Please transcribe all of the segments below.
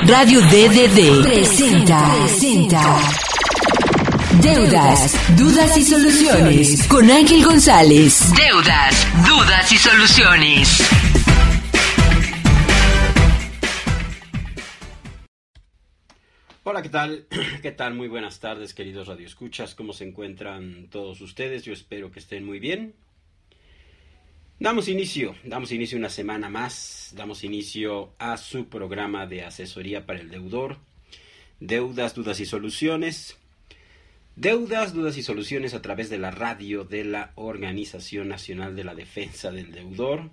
Radio DDD presenta Deudas, Dudas y Soluciones con Ángel González. Deudas, Dudas y Soluciones. Hola, ¿qué tal? ¿Qué tal? Muy buenas tardes, queridos radioescuchas. ¿Cómo se encuentran todos ustedes? Yo espero que estén muy bien. Damos inicio una semana más, damos inicio a su programa de asesoría para el deudor, Deudas, Dudas y Soluciones. Deudas, Dudas y Soluciones a través de la radio de la Organización Nacional de la Defensa del Deudor.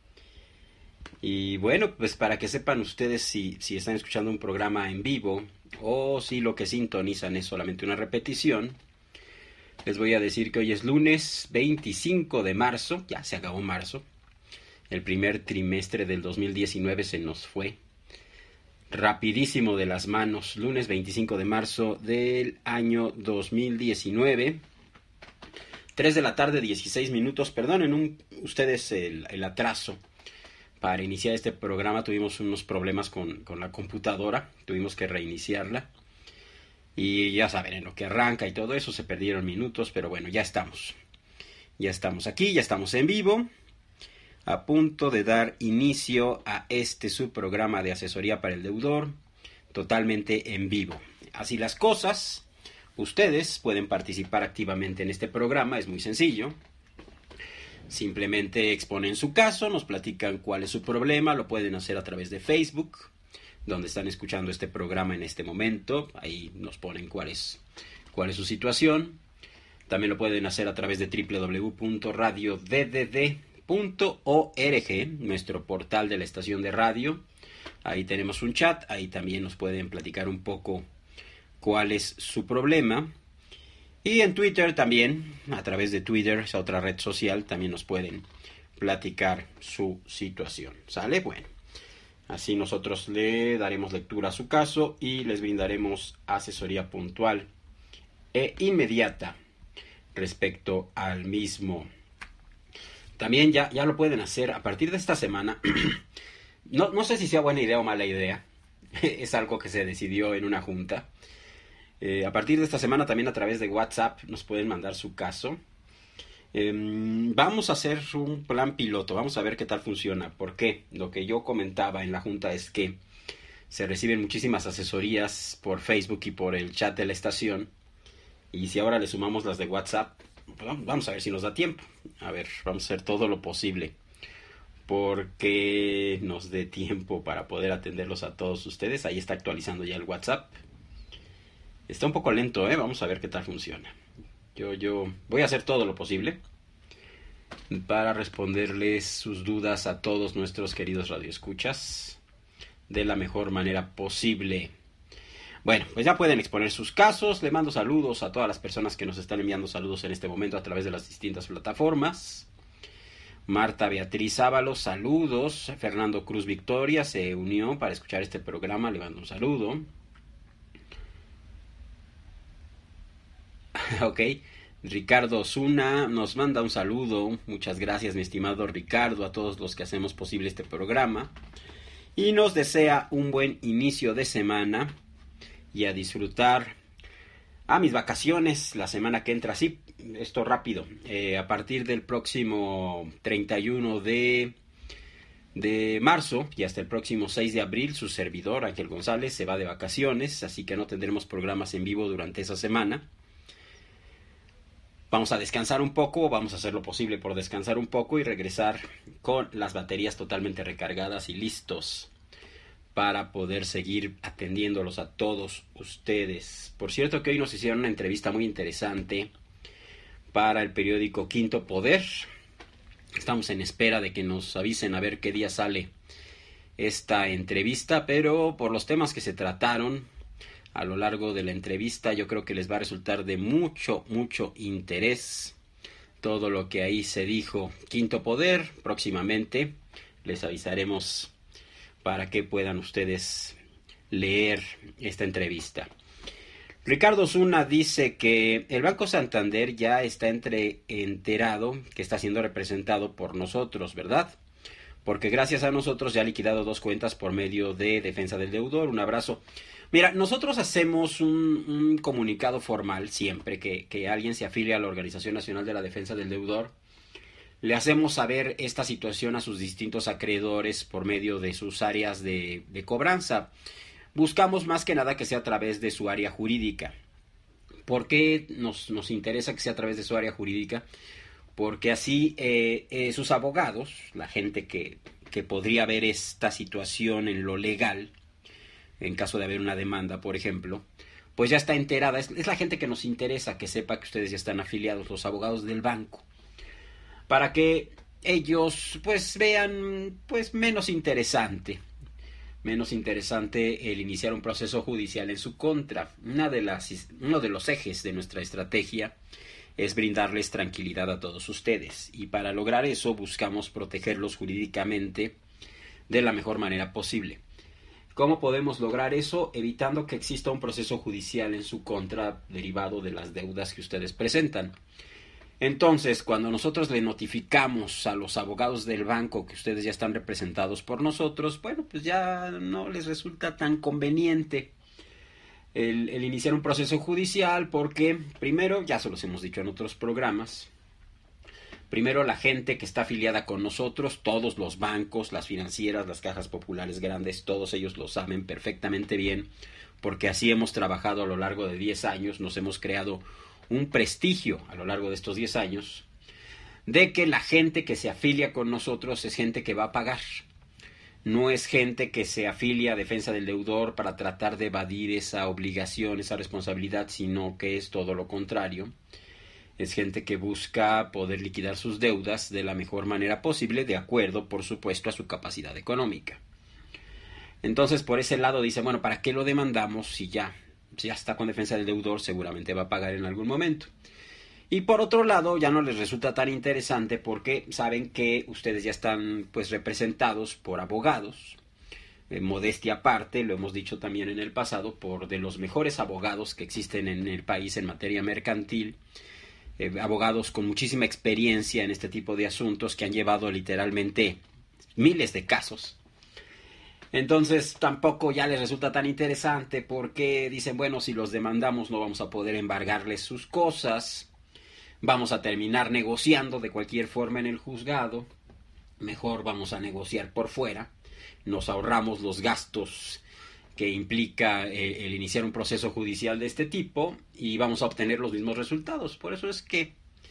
Y bueno, pues para que sepan ustedes si están escuchando un programa en vivo o si lo que sintonizan es solamente una repetición, les voy a decir que hoy es lunes 25 de marzo, ya se acabó marzo. El primer trimestre del 2019 se nos fue rapidísimo de las manos. Lunes 25 de marzo del año 2019. 3 de la tarde, 16 minutos. Perdonen ustedes el atraso. Para iniciar este programa tuvimos unos problemas con la computadora. Tuvimos que reiniciarla. Y ya saben, en lo que arranca y todo eso se perdieron minutos, pero bueno, ya estamos. Ya estamos aquí, ya estamos en vivo, a punto de dar inicio a este subprograma de asesoría para el deudor, totalmente en vivo. Así las cosas, ustedes pueden participar activamente en este programa, es muy sencillo. Simplemente exponen su caso, nos platican cuál es su problema, lo pueden hacer a través de Facebook, donde están escuchando este programa en este momento. Ahí nos ponen cuál es su situación. También lo pueden hacer a través de www.radioddd.org, nuestro portal de la estación de radio. Ahí tenemos un chat, ahí también nos pueden platicar un poco cuál es su problema. Y en Twitter también, a través de Twitter, esa otra red social, también nos pueden platicar su situación. ¿Sale? Bueno. Así nosotros le daremos lectura a su caso y les brindaremos asesoría puntual e inmediata respecto al mismo. También ya lo pueden hacer a partir de esta semana. No sé si sea buena idea o mala idea. Es algo que se decidió en una junta. A partir de esta semana también a través de WhatsApp nos pueden mandar su caso. Vamos a hacer un plan piloto, vamos a ver qué tal funciona. ¿Por qué? Lo que yo comentaba en la junta es que se reciben muchísimas asesorías por Facebook y por el chat de la estación. Y si ahora le sumamos las de WhatsApp, pues vamos a ver si nos da tiempo. A ver, vamos a hacer todo lo posible porque nos dé tiempo para poder atenderlos a todos ustedes. Ahí está actualizando ya el WhatsApp. Está un poco lento, vamos a ver qué tal funciona. Yo voy a hacer todo lo posible para responderles sus dudas a todos nuestros queridos radioescuchas de la mejor manera posible. Bueno, pues ya pueden exponer sus casos. Le mando saludos a todas las personas que nos están enviando saludos en este momento a través de las distintas plataformas. Marta Beatriz Ábalos, saludos. Fernando Cruz Victoria se unió para escuchar este programa, le mando un saludo. Ok, Ricardo Osuna nos manda un saludo. Muchas gracias, mi estimado Ricardo, a todos los que hacemos posible este programa. Y nos desea un buen inicio de semana y a disfrutar a mis vacaciones la semana que entra. Sí, esto rápido. A partir del próximo 31 de marzo y hasta el próximo 6 de abril, su servidor, Ángel González, se va de vacaciones, así que no tendremos programas en vivo durante esa semana. Vamos a descansar un poco, vamos a hacer lo posible por descansar un poco y regresar con las baterías totalmente recargadas y listos para poder seguir atendiéndolos a todos ustedes. Por cierto que hoy nos hicieron una entrevista muy interesante para el periódico Quinto Poder. Estamos en espera de que nos avisen a ver qué día sale esta entrevista, pero por los temas que se trataron a lo largo de la entrevista, yo creo que les va a resultar de mucho interés todo lo que ahí se dijo. Quinto Poder, próximamente les avisaremos para que puedan ustedes leer esta entrevista. Ricardo Osuna dice que el Banco Santander ya está enterado que está siendo representado por nosotros, ¿verdad? porque gracias a nosotros ya ha liquidado 2 cuentas por medio de defensa del deudor. Un abrazo. Mira, nosotros hacemos un comunicado formal siempre que alguien se afilia a la Organización Nacional de la Defensa del Deudor. Le hacemos saber esta situación a sus distintos acreedores por medio de sus áreas de cobranza. Buscamos más que nada que sea a través de su área jurídica. ¿Por qué nos interesa que sea a través de su área jurídica? Porque así sus abogados, la gente que podría ver esta situación en lo legal, en caso de haber una demanda, por ejemplo, pues ya está enterada. Es la gente que nos interesa que sepa que ustedes ya están afiliados, los abogados del banco, para que ellos pues vean pues menos interesante el iniciar un proceso judicial en su contra. Uno de los ejes de nuestra estrategia es brindarles tranquilidad a todos ustedes, y para lograr eso buscamos protegerlos jurídicamente de la mejor manera posible. ¿Cómo podemos lograr eso? Evitando que exista un proceso judicial en su contra derivado de las deudas que ustedes presentan. Entonces, cuando nosotros le notificamos a los abogados del banco que ustedes ya están representados por nosotros, bueno, pues ya no les resulta tan conveniente el iniciar un proceso judicial, porque primero, ya se los hemos dicho en otros programas, primero la gente que está afiliada con nosotros, todos los bancos, las financieras, las cajas populares grandes, todos ellos lo saben perfectamente bien, porque así hemos trabajado a lo largo de 10 años, nos hemos creado un prestigio a lo largo de estos 10 años, de que la gente que se afilia con nosotros es gente que va a pagar. No es gente que se afilia a defensa del deudor para tratar de evadir esa obligación, esa responsabilidad, sino que es todo lo contrario. Es gente que busca poder liquidar sus deudas de la mejor manera posible, de acuerdo, por supuesto, a su capacidad económica. Entonces, por ese lado dice, bueno, ¿para qué lo demandamos si ya está con defensa del deudor? Seguramente va a pagar en algún momento. Y por otro lado, ya no les resulta tan interesante porque saben que ustedes ya están pues representados por abogados, modestia aparte, lo hemos dicho también en el pasado, por de los mejores abogados que existen en el país en materia mercantil, abogados con muchísima experiencia en este tipo de asuntos que han llevado literalmente miles de casos. Entonces tampoco ya les resulta tan interesante porque dicen, bueno, si los demandamos no vamos a poder embargarles sus cosas, vamos a terminar negociando de cualquier forma en el juzgado, mejor vamos a negociar por fuera, nos ahorramos los gastos que implica el iniciar un proceso judicial de este tipo y vamos a obtener los mismos resultados. Por eso es que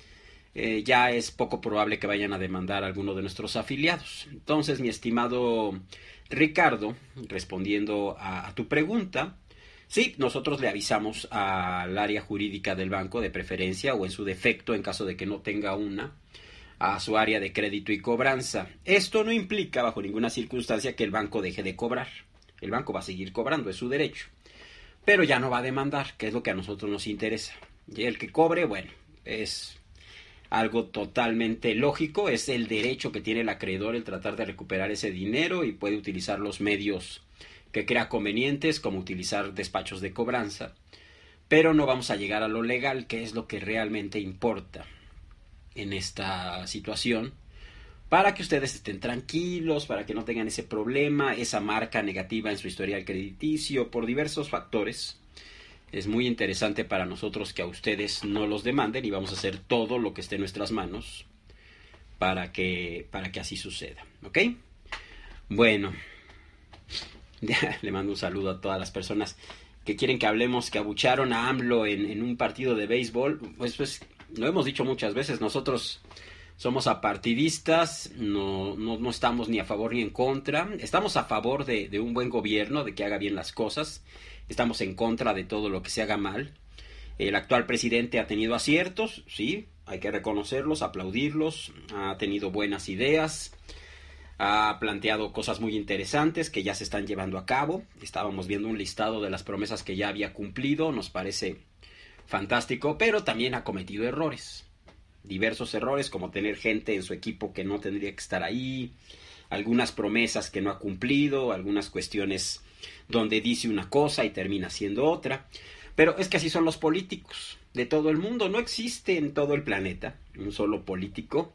ya es poco probable que vayan a demandar a alguno de nuestros afiliados. Entonces, mi estimado Ricardo, respondiendo a tu pregunta, sí, nosotros le avisamos al área jurídica del banco de preferencia, o en su defecto, en caso de que no tenga una, a su área de crédito y cobranza. Esto no implica bajo ninguna circunstancia que el banco deje de cobrar. El banco va a seguir cobrando, es su derecho. Pero ya no va a demandar, que es lo que a nosotros nos interesa. Y el que cobre, bueno, es algo totalmente lógico, es el derecho que tiene el acreedor el tratar de recuperar ese dinero y puede utilizar los medios que crea convenientes, como utilizar despachos de cobranza. Pero no vamos a llegar a lo legal, que es lo que realmente importa en esta situación, para que ustedes estén tranquilos, para que no tengan ese problema, esa marca negativa en su historial crediticio, por diversos factores. Es muy interesante para nosotros que a ustedes no los demanden y vamos a hacer todo lo que esté en nuestras manos para que así suceda, ¿ok? Bueno, le mando un saludo a todas las personas que quieren que hablemos, que abucharon a AMLO en un partido de béisbol. Pues lo hemos dicho muchas veces, nosotros somos apartidistas, no estamos ni a favor ni en contra, estamos a favor de un buen gobierno, de que haga bien las cosas, estamos en contra de todo lo que se haga mal. El actual presidente ha tenido aciertos, sí, hay que reconocerlos, aplaudirlos, ha tenido buenas ideas, ha planteado cosas muy interesantes que ya se están llevando a cabo. Estábamos viendo un listado de las promesas que ya había cumplido, nos parece fantástico, pero también ha cometido errores, diversos errores, como tener gente en su equipo que no tendría que estar ahí, algunas promesas que no ha cumplido, algunas cuestiones donde dice una cosa y termina siendo otra. Pero es que así son los políticos de todo el mundo. No existe en todo el planeta un solo político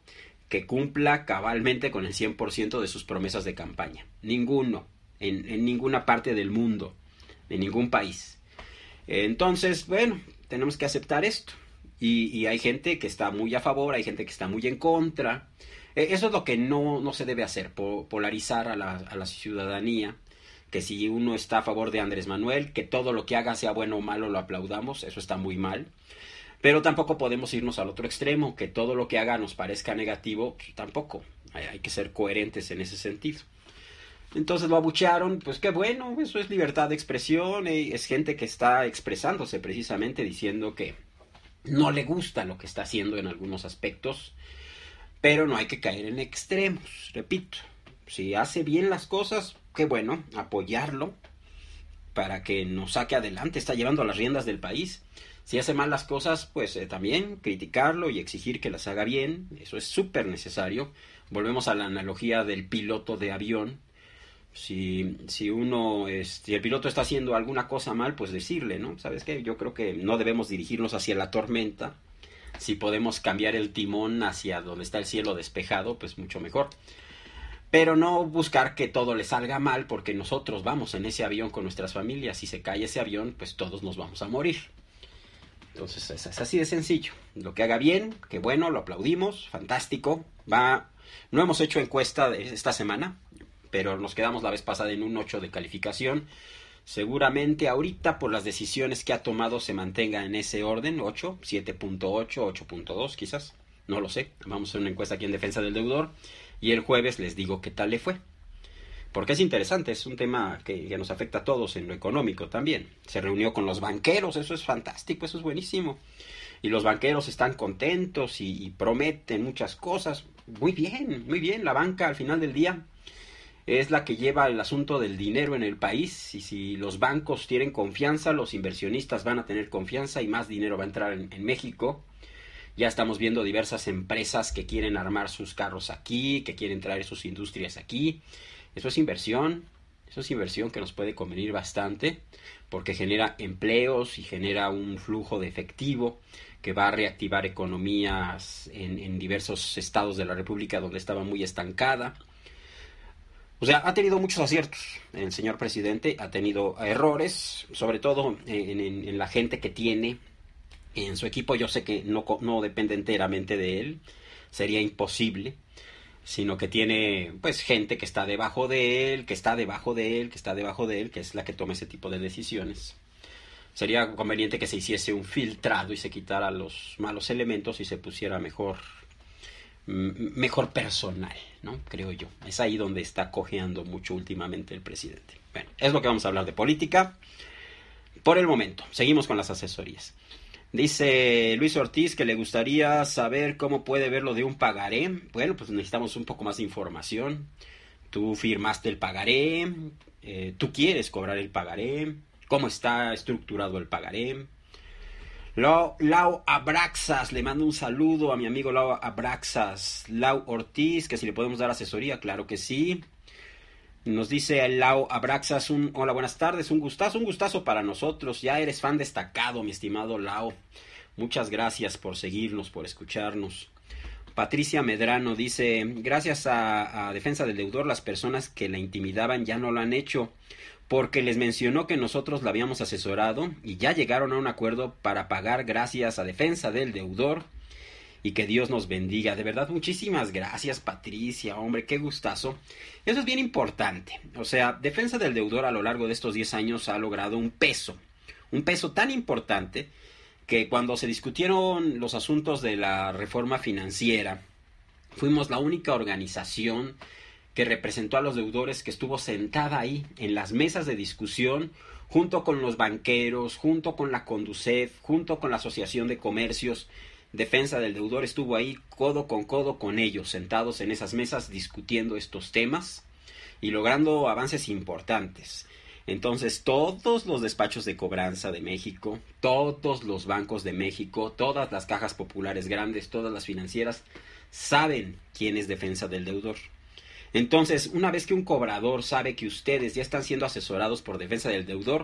que cumpla cabalmente con el 100% de sus promesas de campaña. Ninguno, en ninguna parte del mundo, en ningún país. Entonces, bueno, tenemos que aceptar esto. Y hay gente que está muy a favor, hay gente que está muy en contra. Eso es lo que no se debe hacer, polarizar a la ciudadanía. Que si uno está a favor de Andrés Manuel, que todo lo que haga, sea bueno o malo, lo aplaudamos. Eso está muy mal. Pero tampoco podemos irnos al otro extremo, que todo lo que haga nos parezca negativo, pues tampoco. Hay que ser coherentes en ese sentido. Entonces lo abuchearon, pues qué bueno, eso es libertad de expresión, es gente que está expresándose precisamente diciendo que no le gusta lo que está haciendo en algunos aspectos, pero no hay que caer en extremos, repito. Si hace bien las cosas, qué bueno, apoyarlo para que nos saque adelante, está llevando las riendas del país. Si hace mal las cosas, pues también criticarlo y exigir que las haga bien, eso es súper necesario. Volvemos a la analogía del piloto de avión. Si el piloto está haciendo alguna cosa mal, pues decirle, ¿no? ¿Sabes qué? Yo creo que no debemos dirigirnos hacia la tormenta. Si podemos cambiar el timón hacia donde está el cielo despejado, pues mucho mejor. Pero no buscar que todo le salga mal, porque nosotros vamos en ese avión con nuestras familias. Si se cae ese avión, pues todos nos vamos a morir. Entonces es así de sencillo. Lo que haga bien, que bueno, lo aplaudimos, fantástico. No hemos hecho encuesta esta semana, pero nos quedamos la vez pasada en un 8 de calificación. Seguramente ahorita por las decisiones que ha tomado se mantenga en ese orden, 8, 7.8, 8.2 quizás, no lo sé. Vamos a hacer una encuesta aquí en Defensa del Deudor y el jueves les digo qué tal le fue. Porque es interesante, es un tema que nos afecta a todos en lo económico también. Se reunió con los banqueros, eso es fantástico, eso es buenísimo. Y los banqueros están contentos y prometen muchas cosas. Muy bien, la banca al final del día es la que lleva el asunto del dinero en el país, y si los bancos tienen confianza, los inversionistas van a tener confianza y más dinero va a entrar en México. Ya estamos viendo diversas empresas que quieren armar sus carros aquí, que quieren traer sus industrias aquí. Eso es inversión que nos puede convenir bastante, porque genera empleos y genera un flujo de efectivo que va a reactivar economías en diversos estados de la República donde estaba muy estancada. O sea, ha tenido muchos aciertos el señor presidente, ha tenido errores, sobre todo en la gente que tiene en su equipo. Yo sé que no depende enteramente de él, sería imposible, sino que tiene pues gente que está debajo de él, que está debajo de él, que está debajo de él, que es la que toma ese tipo de decisiones. Sería conveniente que se hiciese un filtrado y se quitara los malos elementos y se pusiera mejor personal, ¿no? Creo yo. Es ahí donde está cojeando mucho últimamente el presidente. Bueno, es lo que vamos a hablar de política por el momento. Seguimos con las asesorías. Dice Luis Ortiz que le gustaría saber cómo puede ver lo de un pagaré. Bueno, pues necesitamos un poco más de información. Tú firmaste el pagaré, tú quieres cobrar el pagaré, cómo está estructurado el pagaré. Lau Abraxas, le mando un saludo a mi amigo Lau Abraxas. Lau Ortiz, que si le podemos dar asesoría, claro que sí. Nos dice Lau Abraxas, hola, buenas tardes, un gustazo para nosotros. Ya eres fan destacado, mi estimado Lau. Muchas gracias por seguirnos, por escucharnos. Patricia Medrano dice, gracias a Defensa del Deudor, las personas que la intimidaban ya no lo han hecho, porque les mencionó que nosotros la habíamos asesorado y ya llegaron a un acuerdo para pagar gracias a Defensa del Deudor, y que Dios nos bendiga. De verdad, muchísimas gracias, Patricia, hombre, qué gustazo. Eso es bien importante. O sea, Defensa del Deudor a lo largo de estos 10 años ha logrado un peso tan importante que cuando se discutieron los asuntos de la reforma financiera, fuimos la única organización que representó a los deudores, que estuvo sentada ahí en las mesas de discusión, junto con los banqueros, junto con la Conducef, junto con la Asociación de Comercios. Defensa del Deudor estuvo ahí codo con ellos, sentados en esas mesas discutiendo estos temas y logrando avances importantes. Entonces, todos los despachos de cobranza de México, todos los bancos de México, todas las cajas populares grandes, todas las financieras, saben quién es Defensa del Deudor. Entonces, una vez que un cobrador sabe que ustedes ya están siendo asesorados por Defensa del Deudor,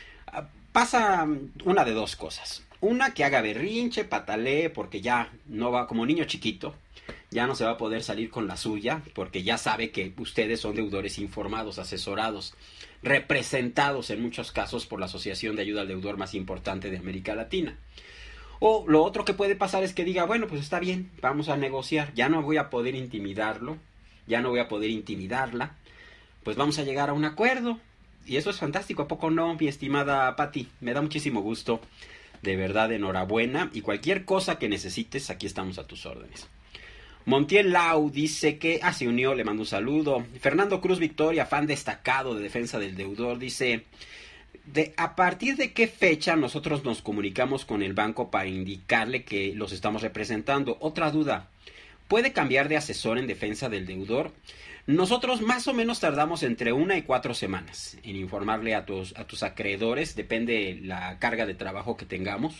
pasa una de dos cosas. Una, que haga berrinche, patalee, porque ya no va como niño chiquito, ya no se va a poder salir con la suya, porque ya sabe que ustedes son deudores informados, asesorados, representados en muchos casos por la asociación de ayuda al deudor más importante de América Latina. O lo otro que puede pasar es que diga, bueno, pues está bien, vamos a negociar, ya no voy a poder intimidarlo, ya no voy a poder intimidarla, pues vamos a llegar a un acuerdo. Y eso es fantástico, ¿a poco no, mi estimada Patti? Me da muchísimo gusto, de verdad, enhorabuena, y cualquier cosa que necesites, aquí estamos a tus órdenes. Montiel Lau dice que, se unió, le mando un saludo. Fernando Cruz Victoria, fan destacado de defensa del deudor, dice, ¿a partir de qué fecha nosotros nos comunicamos con el banco para indicarle que los estamos representando? Otra duda, ¿puede cambiar de asesor en defensa del deudor? Nosotros más o menos tardamos entre 1 y 4 semanas en informarle a tus acreedores, depende la carga de trabajo que tengamos,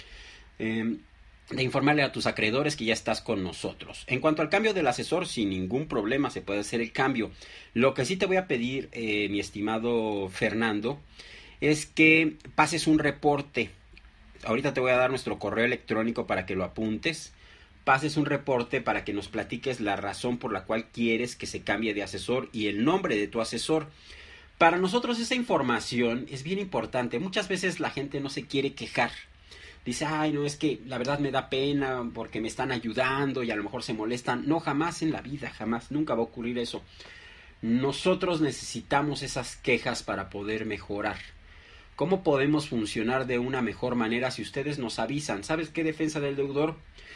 de informarle a tus acreedores que ya estás con nosotros. En cuanto al cambio del asesor, sin ningún problema se puede hacer el cambio. Lo que sí te voy a pedir, mi estimado Fernando, es que pases un reporte. Ahorita te voy a dar nuestro correo electrónico para que lo apuntes. Pases un reporte para que nos platiques la razón por la cual quieres que se cambie de asesor y el nombre de tu asesor. Para nosotros esa información es bien importante. Muchas veces la gente no se quiere quejar. Dice, no, es que la verdad me da pena porque me están ayudando y a lo mejor se molestan. No, jamás en la vida, jamás, nunca va a ocurrir eso. Nosotros necesitamos esas quejas para poder mejorar. ¿Cómo podemos funcionar de una mejor manera si ustedes nos avisan? ¿Sabes qué, defensa del deudor?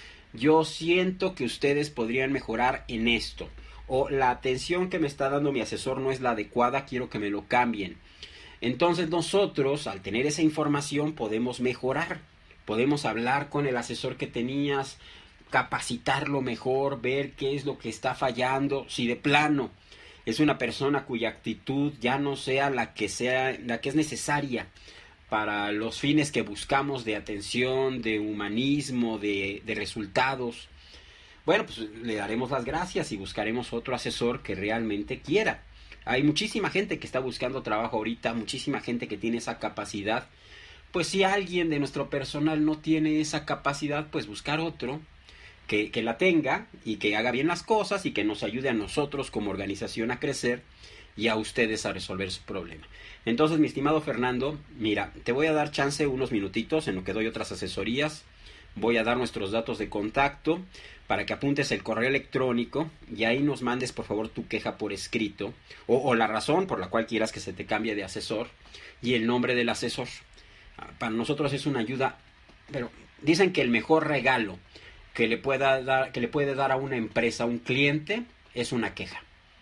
Yo siento que ustedes podrían mejorar en esto. O la atención que me está dando mi asesor no es la adecuada, quiero que me lo cambien. Entonces nosotros, al tener esa información, podemos mejorar. Podemos hablar con el asesor que tenías, capacitarlo mejor, ver qué es lo que está fallando. Si de plano es una persona cuya actitud ya no sea la que es necesaria para los fines que buscamos de atención, de humanismo, de resultados, bueno, pues le daremos las gracias y buscaremos otro asesor que realmente quiera. Hay muchísima gente que está buscando trabajo ahorita, muchísima gente que tiene esa capacidad. Pues si alguien de nuestro personal no tiene esa capacidad, pues buscar otro que la tenga y que haga bien las cosas y que nos ayude a nosotros como organización a crecer y a ustedes a resolver su problema. Entonces, mi estimado Fernando, mira, te voy a dar chance unos minutitos en lo que doy otras asesorías. Voy a dar nuestros datos de contacto para que apuntes el correo electrónico y ahí nos mandes por favor tu queja por escrito o la razón por la cual quieras que se te cambie de asesor y el nombre del asesor. Para nosotros es una ayuda, pero dicen que el mejor regalo que le puede dar a una empresa, a un cliente, es una queja.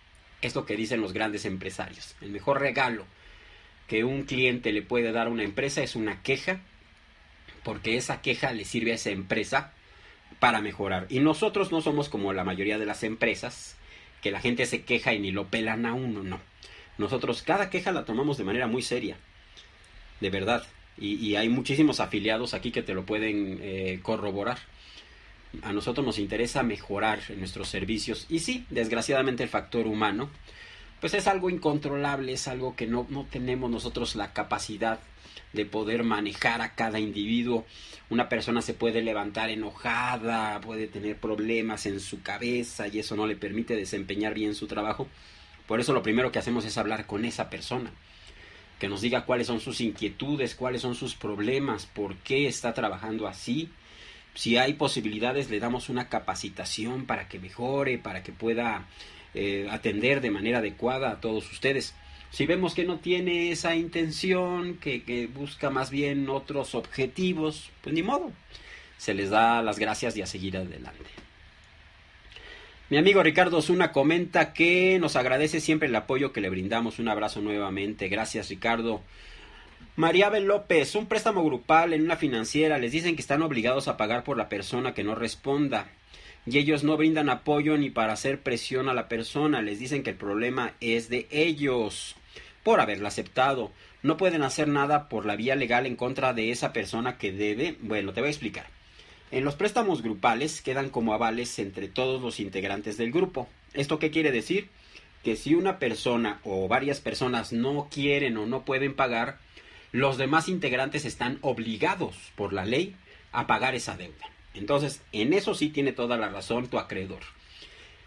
Es lo que dicen los grandes empresarios. El mejor regalo que un cliente le puede dar a una empresa es una queja, porque esa queja le sirve a esa empresa para mejorar. Y nosotros no somos como la mayoría de las empresas, que la gente se queja y ni lo pelan a uno, no. Nosotros cada queja la tomamos de manera muy seria, de verdad. Y hay muchísimos afiliados aquí que te lo pueden corroborar. A nosotros nos interesa mejorar en nuestros servicios. Y sí, desgraciadamente el factor humano, pues es algo incontrolable, es algo que no tenemos nosotros la capacidad de poder manejar a cada individuo. Una persona se puede levantar enojada, puede tener problemas en su cabeza y eso no le permite desempeñar bien su trabajo. Por eso lo primero que hacemos es hablar con esa persona, que nos diga cuáles son sus inquietudes, cuáles son sus problemas, por qué está trabajando así. Si hay posibilidades, le damos una capacitación para que mejore, para que pueda atender de manera adecuada a todos ustedes. Si vemos que no tiene esa intención, que busca más bien otros objetivos, pues ni modo, se les da las gracias y a seguir adelante. Mi amigo Ricardo Osuna comenta que nos agradece siempre el apoyo que le brindamos. Un abrazo nuevamente. Gracias, Ricardo. María Abel López, un préstamo grupal en una financiera. Les dicen que están obligados a pagar por la persona que no responda. Y ellos no brindan apoyo ni para hacer presión a la persona. Les dicen que el problema es de ellos por haberla aceptado. No pueden hacer nada por la vía legal en contra de esa persona que debe. Bueno, te voy a explicar. En los préstamos grupales quedan como avales entre todos los integrantes del grupo. ¿Esto qué quiere decir? Que si una persona o varias personas no quieren o no pueden pagar, los demás integrantes están obligados por la ley a pagar esa deuda. Entonces, en eso sí tiene toda la razón tu acreedor.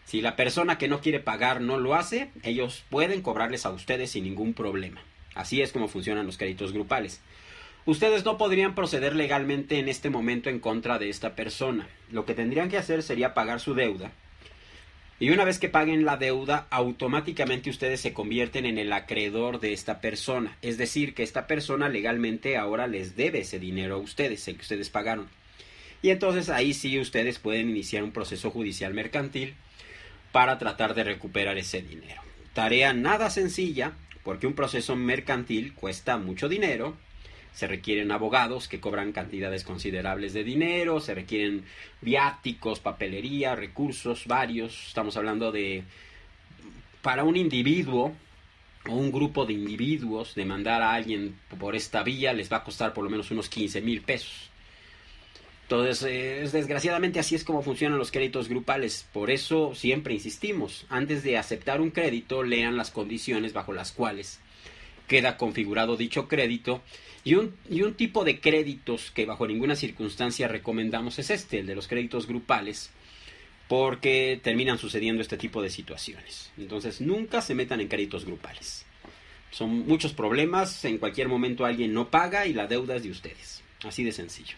Si la persona que no quiere pagar no lo hace, ellos pueden cobrarles a ustedes sin ningún problema. Así es como funcionan los créditos grupales. Ustedes no podrían proceder legalmente en este momento en contra de esta persona. Lo que tendrían que hacer sería pagar su deuda. Y una vez que paguen la deuda, automáticamente ustedes se convierten en el acreedor de esta persona. Es decir, que esta persona legalmente ahora les debe ese dinero a ustedes, el que ustedes pagaron. Y entonces ahí sí ustedes pueden iniciar un proceso judicial mercantil para tratar de recuperar ese dinero. Tarea nada sencilla, porque un proceso mercantil cuesta mucho dinero. Se requieren abogados que cobran cantidades considerables de dinero, se requieren viáticos, papelería, recursos varios. Estamos hablando de, para un individuo o un grupo de individuos, demandar a alguien por esta vía les va a costar por lo menos unos 15,000 pesos. Entonces, desgraciadamente así es como funcionan los créditos grupales. Por eso siempre insistimos, antes de aceptar un crédito, lean las condiciones bajo las cuales queda configurado dicho crédito. Y un tipo de créditos que bajo ninguna circunstancia recomendamos es el de los créditos grupales, porque terminan sucediendo este tipo de situaciones. Entonces, nunca se metan en créditos grupales. Son muchos problemas, en cualquier momento alguien no paga y la deuda es de ustedes. Así de sencillo.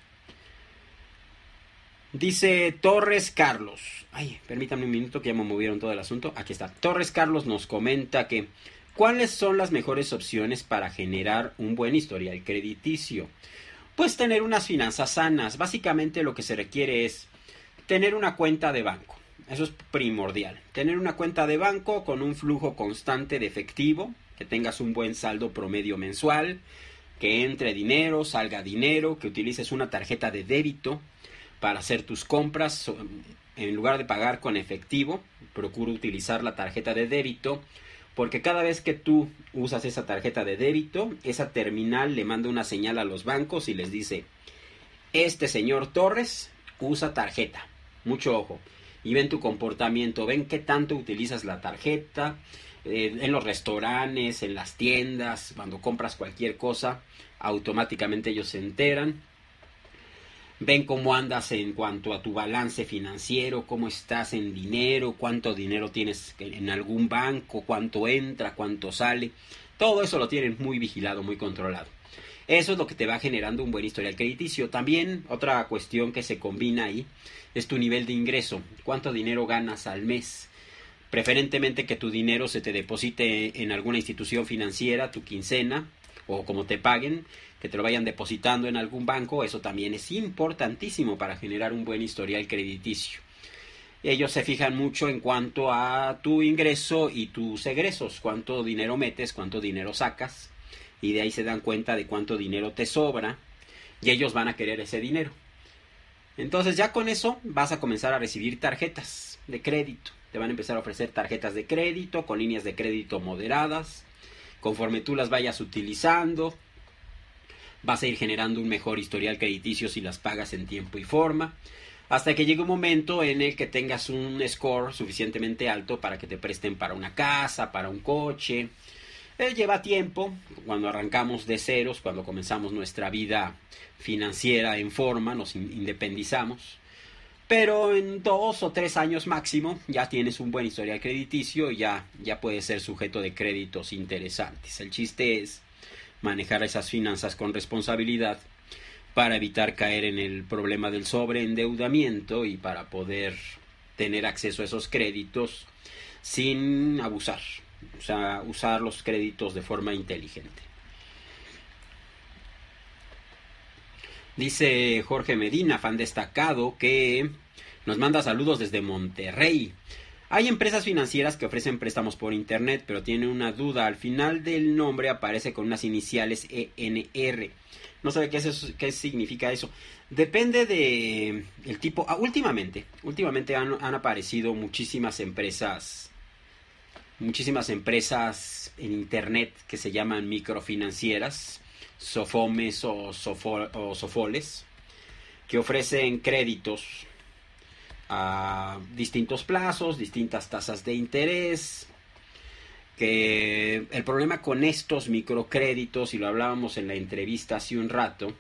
Dice Torres Carlos. Ay, permítanme un minuto que ya me movieron todo el asunto. Aquí está. Torres Carlos nos comenta que ¿cuáles son las mejores opciones para generar un buen historial crediticio? Pues tener unas finanzas sanas. Básicamente lo que se requiere es tener una cuenta de banco. Eso es primordial. Tener una cuenta de banco con un flujo constante de efectivo, que tengas un buen saldo promedio mensual, que entre dinero, salga dinero, que utilices una tarjeta de débito para hacer tus compras. En lugar de pagar con efectivo, procura utilizar la tarjeta de débito, porque cada vez que tú usas esa tarjeta de débito, esa terminal le manda una señal a los bancos y les dice: este señor Torres usa tarjeta, mucho ojo. Y ven tu comportamiento, ven qué tanto utilizas la tarjeta, en los restaurantes, en las tiendas, cuando compras cualquier cosa, automáticamente ellos se enteran. Ven cómo andas en cuanto a tu balance financiero, cómo estás en dinero, cuánto dinero tienes en algún banco, cuánto entra, cuánto sale. Todo eso lo tienen muy vigilado, muy controlado. Eso es lo que te va generando un buen historial crediticio. También otra cuestión que se combina ahí es tu nivel de ingreso. ¿Cuánto dinero ganas al mes? Preferentemente que tu dinero se te deposite en alguna institución financiera, tu quincena, o como te paguen, que te lo vayan depositando en algún banco. Eso también es importantísimo para generar un buen historial crediticio. Ellos se fijan mucho en cuanto a tu ingreso y tus egresos, cuánto dinero metes, cuánto dinero sacas, y de ahí se dan cuenta de cuánto dinero te sobra, y ellos van a querer ese dinero. Entonces ya con eso vas a comenzar a recibir tarjetas de crédito. Te van a empezar a ofrecer tarjetas de crédito con líneas de crédito moderadas. Conforme tú las vayas utilizando, vas a ir generando un mejor historial crediticio si las pagas en tiempo y forma, hasta que llegue un momento en el que tengas un score suficientemente alto para que te presten para una casa, para un coche. Lleva tiempo. Cuando arrancamos de ceros, cuando comenzamos nuestra vida financiera en forma, nos independizamos. Pero en 2 o 3 años máximo ya tienes un buen historial crediticio y ya puedes ser sujeto de créditos interesantes. El chiste es manejar esas finanzas con responsabilidad para evitar caer en el problema del sobreendeudamiento y para poder tener acceso a esos créditos sin abusar. O sea, usar los créditos de forma inteligente. Dice Jorge Medina, fan destacado, que nos manda saludos desde Monterrey. Hay empresas financieras que ofrecen préstamos por internet, pero tiene una duda. Al final del nombre aparece con unas iniciales ENR. No sabe qué significa eso. Depende de el tipo. Últimamente han aparecido muchísimas empresas en internet que se llaman microfinancieras, Sofomes o Sofoles, que ofrecen créditos a distintos plazos, distintas tasas de interés. Que el problema con estos microcréditos, y lo hablábamos en la entrevista hace un rato,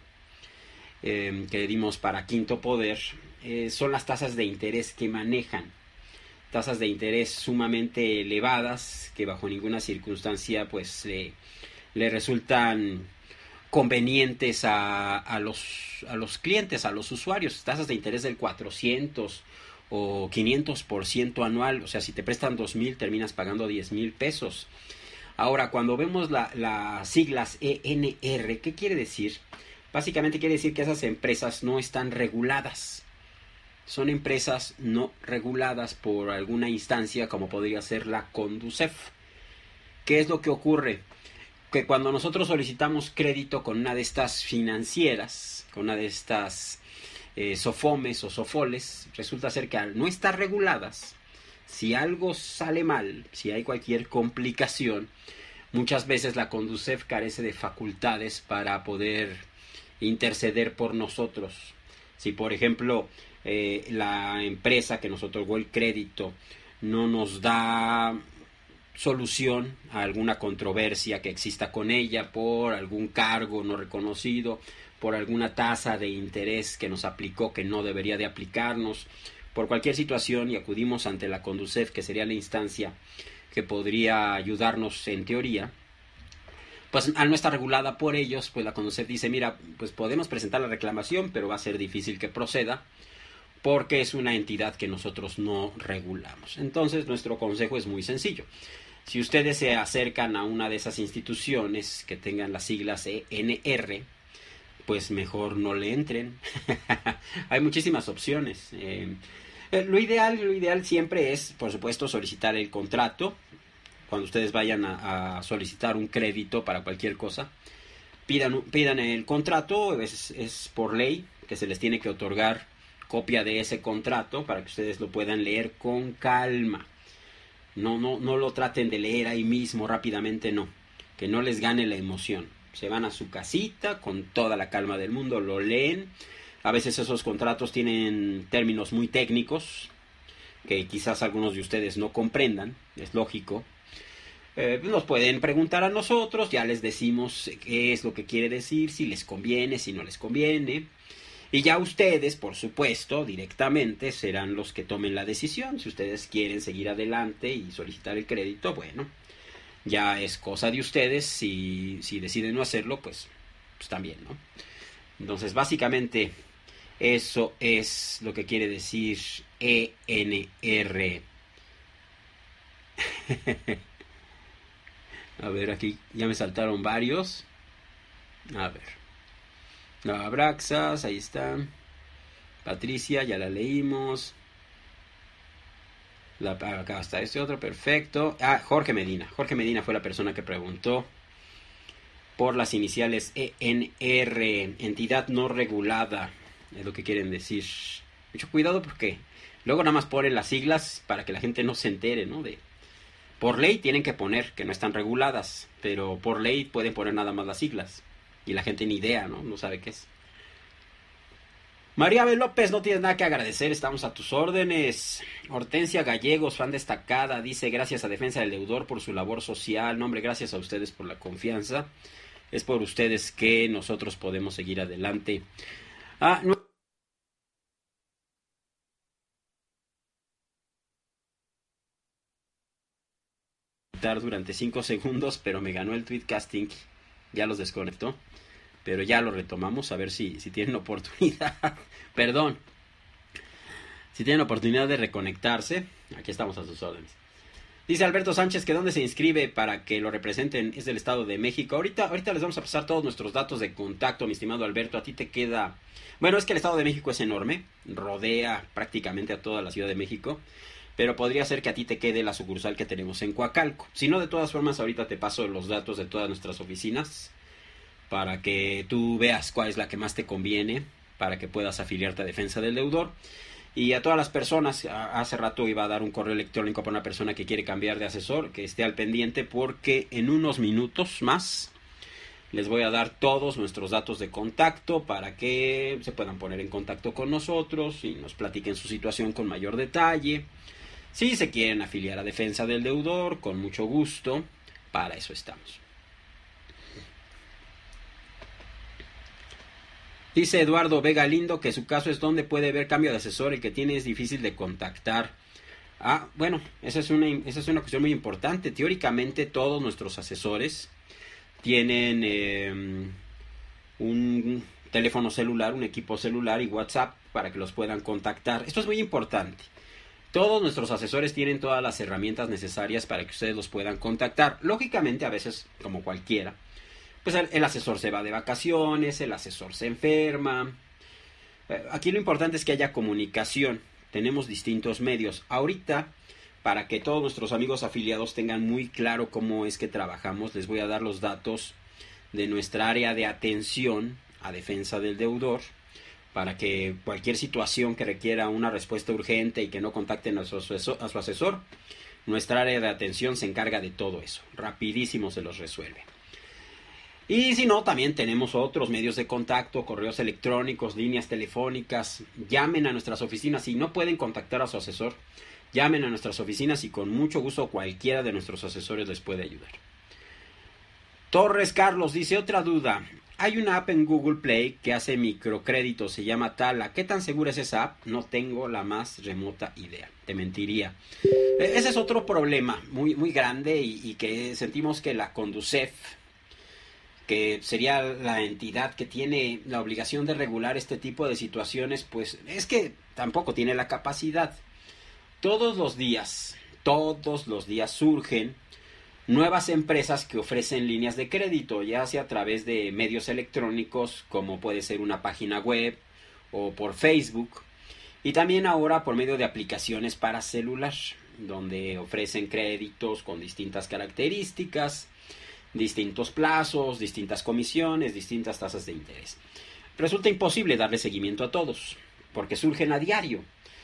que dimos para Quinto Poder, son las tasas de interés que manejan. tasas de interés sumamente elevadas que bajo ninguna circunstancia pues le resultan convenientes a los clientes, a los usuarios. Tasas de interés del 400 o 500% anual. O sea, si te prestan 2,000 terminas pagando 10,000 pesos. Ahora, cuando vemos las siglas ENR, ¿qué quiere decir? Básicamente quiere decir que esas empresas no están reguladas. Son empresas no reguladas por alguna instancia como podría ser la Conducef. ¿Qué es lo que ocurre? Que cuando nosotros solicitamos crédito con una de estas financieras, con una de estas Sofomes o Sofoles, resulta ser que al no estar reguladas, si algo sale mal, si hay cualquier complicación, muchas veces la Conducef carece de facultades para poder interceder por nosotros. Si por ejemplo la empresa que nos otorgó el crédito no nos da solución a alguna controversia que exista con ella por algún cargo no reconocido, por alguna tasa de interés que nos aplicó que no debería de aplicarnos, por cualquier situación, y acudimos ante la Conducef, que sería la instancia que podría ayudarnos en teoría, pues al no estar regulada por ellos, pues la Conducef dice, mira, pues podemos presentar la reclamación, pero va a ser difícil que proceda, porque es una entidad que nosotros no regulamos. Entonces nuestro consejo es muy sencillo. Si ustedes se acercan a una de esas instituciones que tengan las siglas ENR, pues mejor no le entren. Hay muchísimas opciones. Lo ideal siempre es, por supuesto, solicitar el contrato. Cuando ustedes vayan a solicitar un crédito para cualquier cosa, pidan el contrato. Es por ley que se les tiene que otorgar copia de ese contrato para que ustedes lo puedan leer con calma. No lo traten de leer ahí mismo rápidamente, no. Que no les gane la emoción. Se van a su casita con toda la calma del mundo, lo leen. A veces esos contratos tienen términos muy técnicos que quizás algunos de ustedes no comprendan, es lógico. Nos pueden preguntar a nosotros, ya les decimos qué es lo que quiere decir, si les conviene, si no les conviene. Y ya ustedes, por supuesto, directamente serán los que tomen la decisión. Si ustedes quieren seguir adelante y solicitar el crédito, bueno, ya es cosa de ustedes. Si deciden no hacerlo, pues también, ¿no? Entonces, básicamente, eso es lo que quiere decir ENR. A ver, aquí ya me saltaron varios. A ver. La Abraxas, ahí está. Patricia, ya la leímos. Acá está este otro, perfecto. Jorge Medina. Jorge Medina fue la persona que preguntó por las iniciales ENR, entidad no regulada. Es lo que quieren decir. Mucho cuidado porque luego nada más ponen las siglas para que la gente no se entere, ¿no? Por ley tienen que poner que no están reguladas, pero por ley pueden poner nada más las siglas. Y la gente ni idea, ¿no? No sabe qué es. María B. López, no tienes nada que agradecer, estamos a tus órdenes. Hortensia Gallegos, fan destacada, dice gracias a Defensa del Deudor por su labor social. No, hombre, gracias a ustedes por la confianza. Es por ustedes que nosotros podemos seguir adelante. Durante 5 segundos, pero me ganó el tweetcasting. Ya los desconectó. Pero ya lo retomamos, a ver si tienen oportunidad. Perdón. Si tienen oportunidad de reconectarse, aquí estamos a sus órdenes. Dice Alberto Sánchez que dónde se inscribe para que lo representen es del Estado de México. Ahorita les vamos a pasar todos nuestros datos de contacto, mi estimado Alberto. A ti te queda... Bueno, es que el Estado de México es enorme. Rodea prácticamente a toda la Ciudad de México. Pero podría ser que a ti te quede la sucursal que tenemos en Coacalco. Si no, de todas formas, ahorita te paso los datos de todas nuestras oficinas para que tú veas cuál es la que más te conviene, para que puedas afiliarte a Defensa del Deudor. Y a todas las personas, hace rato iba a dar un correo electrónico para una persona que quiere cambiar de asesor, que esté al pendiente, porque en unos minutos más les voy a dar todos nuestros datos de contacto para que se puedan poner en contacto con nosotros y nos platiquen su situación con mayor detalle. Si se quieren afiliar a Defensa del Deudor, con mucho gusto, para eso estamos. Dice Eduardo Vega Lindo que su caso es donde puede haber cambio de asesor, el que tiene es difícil de contactar. Bueno, esa es una cuestión muy importante. Teóricamente todos nuestros asesores tienen un teléfono celular, un equipo celular y WhatsApp para que los puedan contactar. Esto es muy importante. Todos nuestros asesores tienen todas las herramientas necesarias para que ustedes los puedan contactar. Lógicamente, a veces, como cualquiera, pues el asesor se va de vacaciones, el asesor se enferma. Aquí lo importante es que haya comunicación. Tenemos distintos medios. Ahorita, para que todos nuestros amigos afiliados tengan muy claro cómo es que trabajamos, les voy a dar los datos de nuestra área de atención a defensa del deudor, para que cualquier situación que requiera una respuesta urgente y que no contacten a su asesor, nuestra área de atención se encarga de todo eso. Rapidísimo se los resuelve. Y si no, también tenemos otros medios de contacto, correos electrónicos, líneas telefónicas. Llamen a nuestras oficinas. Si no pueden contactar a su asesor, llamen a nuestras oficinas y con mucho gusto cualquiera de nuestros asesores les puede ayudar. Torres Carlos dice, otra duda. Hay una app en Google Play que hace microcréditos, se llama Tala. ¿Qué tan segura es esa app? No tengo la más remota idea. Te mentiría. Ese es otro problema muy, muy grande y que sentimos que la Conducef, que sería la entidad que tiene la obligación de regular este tipo de situaciones, pues es que tampoco tiene la capacidad. Todos los días surgen nuevas empresas que ofrecen líneas de crédito, ya sea a través de medios electrónicos, como puede ser una página web o por Facebook, y también ahora por medio de aplicaciones para celular, donde ofrecen créditos con distintas características, distintos plazos, distintas comisiones, distintas tasas de interés. Resulta imposible darle seguimiento a todos, porque surgen a diario.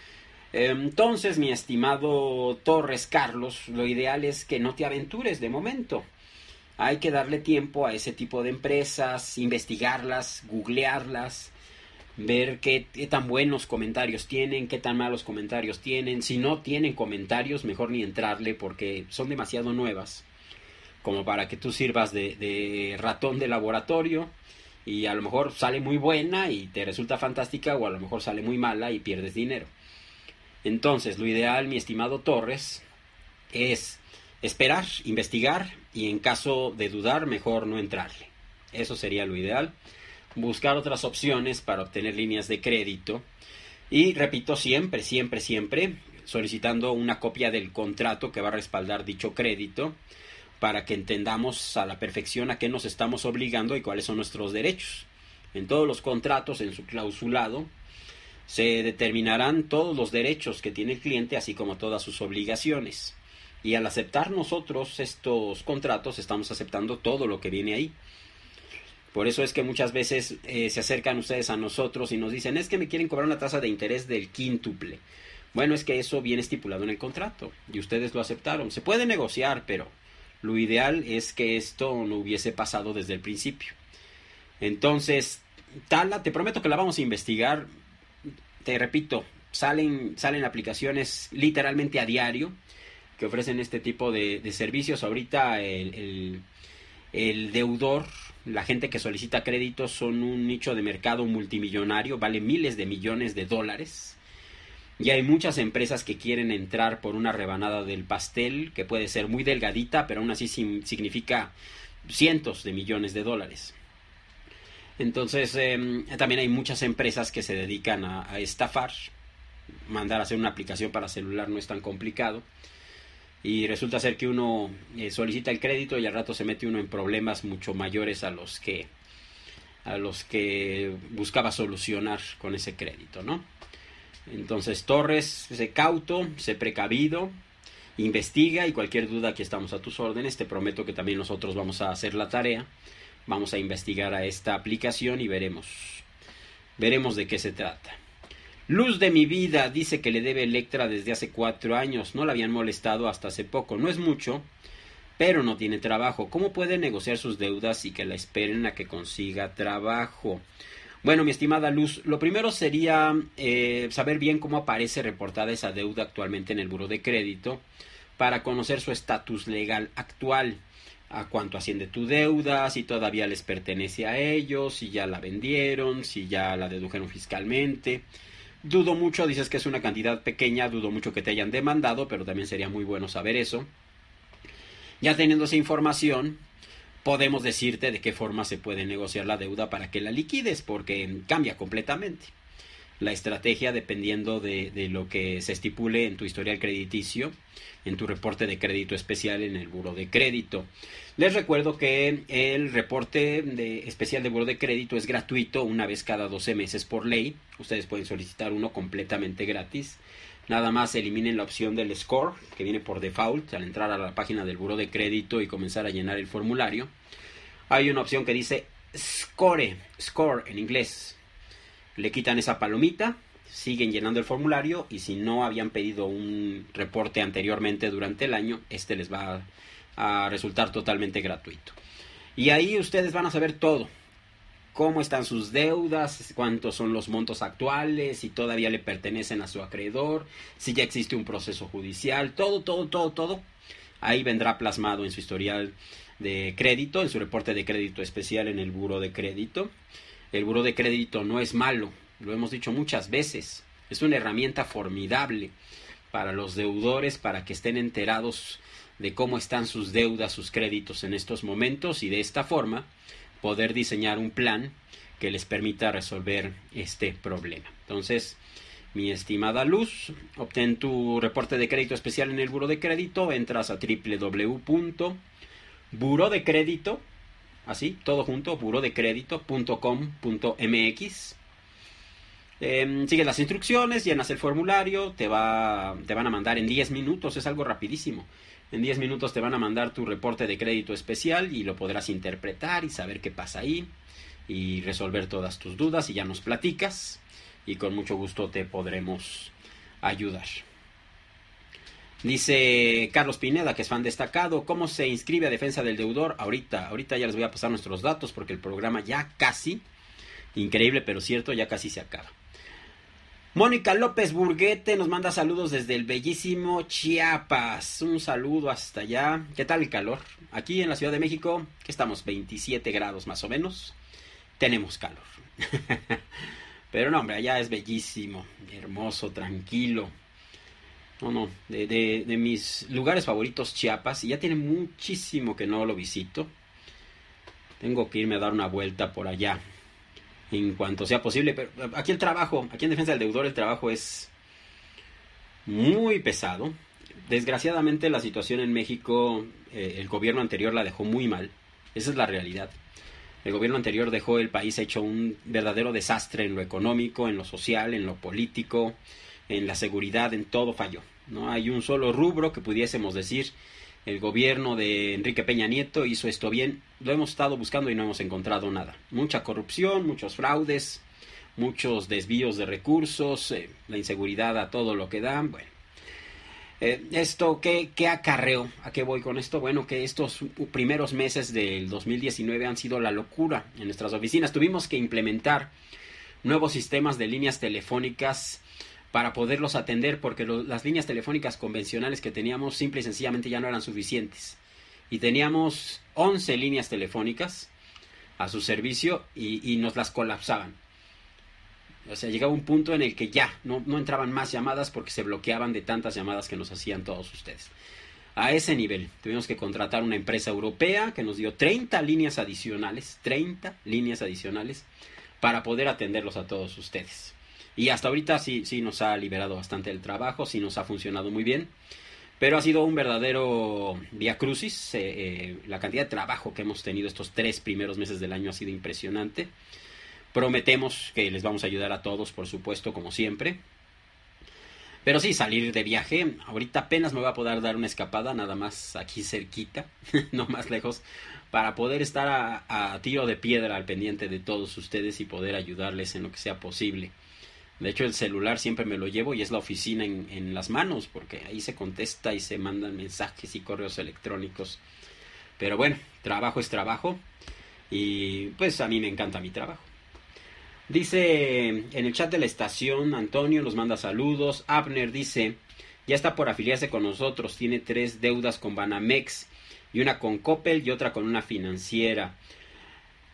Entonces, mi estimado Torres Carlos, lo ideal es que no te aventures de momento. Hay que darle tiempo a ese tipo de empresas, investigarlas, googlearlas, ver qué tan buenos comentarios tienen, qué tan malos comentarios tienen. Si no tienen comentarios, mejor ni entrarle porque son demasiado nuevas como para que tú sirvas de ratón de laboratorio y a lo mejor sale muy buena y te resulta fantástica, o a lo mejor sale muy mala y pierdes dinero. Entonces, lo ideal, mi estimado Torres, es esperar, investigar y en caso de dudar, mejor no entrarle. Eso sería lo ideal. Buscar otras opciones para obtener líneas de crédito. Y repito, siempre solicitando una copia del contrato que va a respaldar dicho crédito, para que entendamos a la perfección a qué nos estamos obligando y cuáles son nuestros derechos. En todos los contratos, en su clausulado, se determinarán todos los derechos que tiene el cliente, así como todas sus obligaciones. Y al aceptar nosotros estos contratos, estamos aceptando todo lo que viene ahí. Por eso es que muchas veces se acercan ustedes a nosotros y nos dicen, es que me quieren cobrar una tasa de interés del quíntuple. Bueno, es que eso viene estipulado en el contrato y ustedes lo aceptaron. Se puede negociar, pero lo ideal es que esto no hubiese pasado desde el principio. Entonces, Tala, te prometo que la vamos a investigar. Te repito, salen aplicaciones literalmente a diario que ofrecen este tipo de servicios. Ahorita el deudor, la gente que solicita créditos, son un nicho de mercado multimillonario, vale miles de millones de dólares. Y hay muchas empresas que quieren entrar por una rebanada del pastel, que puede ser muy delgadita, pero aún así significa cientos de millones de dólares. Entonces, también hay muchas empresas que se dedican a estafar. Mandar a hacer una aplicación para celular no es tan complicado. Y resulta ser que uno solicita el crédito y al rato se mete uno en problemas mucho mayores a los que buscaba solucionar con ese crédito, ¿no? Entonces, Torres, sé cauto, sé precavido, investiga, y cualquier duda, aquí estamos a tus órdenes. Te prometo que también nosotros vamos a hacer la tarea. Vamos a investigar a esta aplicación y veremos de qué se trata. Luz de mi vida dice que le debe Electra desde hace 4 años. No la habían molestado hasta hace poco. No es mucho, pero no tiene trabajo. ¿Cómo puede negociar sus deudas y que la esperen a que consiga trabajo? Bueno, mi estimada Luz, lo primero sería saber bien cómo aparece reportada esa deuda actualmente en el buró de crédito para conocer su estatus legal actual. A cuánto asciende tu deuda, si todavía les pertenece a ellos, si ya la vendieron, si ya la dedujeron fiscalmente. Dudo mucho, dices que es una cantidad pequeña, dudo mucho que te hayan demandado, pero también sería muy bueno saber eso. Ya teniendo esa información, podemos decirte de qué forma se puede negociar la deuda para que la liquides, porque cambia completamente la estrategia dependiendo de lo que se estipule en tu historial crediticio, en tu reporte de crédito especial en el Buró de Crédito. Les recuerdo que el reporte especial de Buró de Crédito es gratuito una vez cada 12 meses por ley. Ustedes pueden solicitar uno completamente gratis. Nada más eliminen la opción del score, que viene por default al entrar a la página del Buró de Crédito y comenzar a llenar el formulario. Hay una opción que dice score en inglés. Le quitan esa palomita, siguen llenando el formulario y si no habían pedido un reporte anteriormente durante el año, este les va a resultar totalmente gratuito. Y ahí ustedes van a saber todo. Cómo están sus deudas, cuántos son los montos actuales, si todavía le pertenecen a su acreedor, si ya existe un proceso judicial, todo. Ahí vendrá plasmado en su historial de crédito, en su reporte de crédito especial en el Buró de Crédito. El Buró de Crédito no es malo, lo hemos dicho muchas veces. Es una herramienta formidable para los deudores, para que estén enterados de cómo están sus deudas, sus créditos en estos momentos y de esta forma poder diseñar un plan que les permita resolver este problema. Entonces, mi estimada Luz, obtén tu reporte de crédito especial en el Buró de Crédito, entras a www.burodecredito, así, todo junto, burodecredito.com.mx. Sigues las instrucciones, llenas el formulario, te van a mandar en 10 minutos, es algo rapidísimo. En 10 minutos te van a mandar tu reporte de crédito especial y lo podrás interpretar y saber qué pasa ahí y resolver todas tus dudas y ya nos platicas y con mucho gusto te podremos ayudar. Dice Carlos Pineda, que es fan destacado, ¿cómo se inscribe a defensa del deudor? Ahorita ya les voy a pasar nuestros datos porque el programa ya casi, increíble pero cierto, ya casi se acaba. Mónica López Burguete nos manda saludos desde el bellísimo Chiapas. Un saludo hasta allá. ¿Qué tal el calor? Aquí en la Ciudad de México, que estamos 27 grados más o menos, tenemos calor. Pero no, hombre, allá es bellísimo, hermoso, tranquilo. No, de mis lugares favoritos Chiapas, y ya tiene muchísimo que no lo visito. Tengo que irme a dar una vuelta por allá en cuanto sea posible, pero aquí en defensa del deudor el trabajo es muy pesado. Desgraciadamente la situación en México, el gobierno anterior la dejó muy mal, esa es la realidad. El gobierno anterior dejó el país hecho un verdadero desastre en lo económico, en lo social, en lo político, en la seguridad, en todo falló. No hay un solo rubro que pudiésemos decir el gobierno de Enrique Peña Nieto hizo esto bien. Lo hemos estado buscando y no hemos encontrado nada. Mucha corrupción, muchos fraudes, muchos desvíos de recursos, la inseguridad a todo lo que dan. Bueno, esto, ¿qué acarreó? ¿A qué voy con esto? Bueno, que estos primeros meses del 2019 han sido la locura en nuestras oficinas. Tuvimos que implementar nuevos sistemas de líneas telefónicas para poderlos atender, porque las líneas telefónicas convencionales que teníamos simple y sencillamente ya no eran suficientes. Y teníamos 11 líneas telefónicas a su servicio y nos las colapsaban. O sea, llegaba un punto en el que ya no entraban más llamadas porque se bloqueaban de tantas llamadas que nos hacían todos ustedes. A ese nivel tuvimos que contratar una empresa europea que nos dio 30 líneas adicionales para poder atenderlos a todos ustedes. Y hasta ahorita sí nos ha liberado bastante el trabajo, sí nos ha funcionado muy bien, pero ha sido un verdadero viacrucis. La cantidad de trabajo que hemos tenido estos 3 primeros meses del año ha sido impresionante. Prometemos que les vamos a ayudar a todos, por supuesto, como siempre. Pero sí, salir de viaje, ahorita apenas me voy a poder dar una escapada, nada más aquí cerquita, no más lejos, para poder estar a tiro de piedra al pendiente de todos ustedes y poder ayudarles en lo que sea posible. De hecho, el celular siempre me lo llevo y es la oficina en las manos, porque ahí se contesta y se mandan mensajes y correos electrónicos. Pero bueno, trabajo es trabajo y pues a mí me encanta mi trabajo. Dice en el chat de la estación, Antonio nos manda saludos. Abner dice, ya está por afiliarse con nosotros, tiene 3 deudas con Banamex y una con Coppel y otra con una financiera.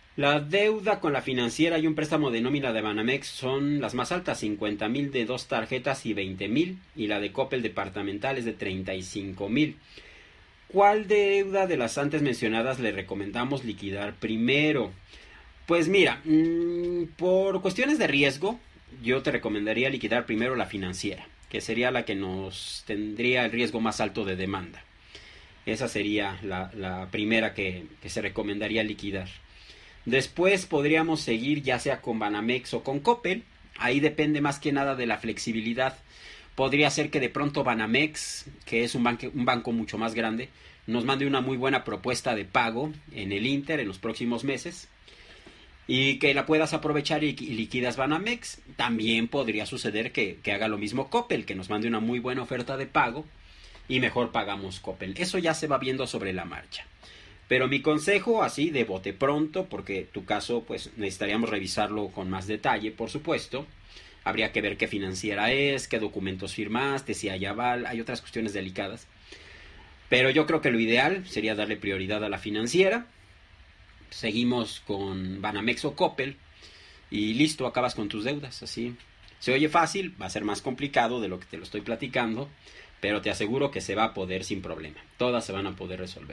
La deuda con la financiera y un préstamo de nómina de Banamex son las más altas, 50,000 de 2 tarjetas y 20,000, y la de Coppel departamental es de 35,000. ¿Cuál deuda de las antes mencionadas le recomendamos liquidar primero? Pues mira, por cuestiones de riesgo, yo te recomendaría liquidar primero la financiera, que sería la que nos tendría el riesgo más alto de demanda. Esa sería la primera que se recomendaría liquidar. Después podríamos seguir ya sea con Banamex o con Coppel. Ahí depende más que nada de la flexibilidad. Podría ser que de pronto Banamex, que es un banco mucho más grande, nos mande una muy buena propuesta de pago en el Inter en los próximos meses y que la puedas aprovechar y liquidas Banamex. También podría suceder que haga lo mismo Coppel, que nos mande una muy buena oferta de pago y mejor pagamos Coppel. Eso ya se va viendo sobre la marcha. Pero mi consejo, así de bote pronto, porque tu caso pues necesitaríamos revisarlo con más detalle, por supuesto. Habría que ver qué financiera es, qué documentos firmaste, si hay aval, hay otras cuestiones delicadas. Pero yo creo que lo ideal sería darle prioridad a la financiera. Seguimos con Banamex o Coppel y listo, acabas con tus deudas. Así se oye fácil, va a ser más complicado de lo que te lo estoy platicando, pero te aseguro que se va a poder sin problema. Todas se van a poder resolver.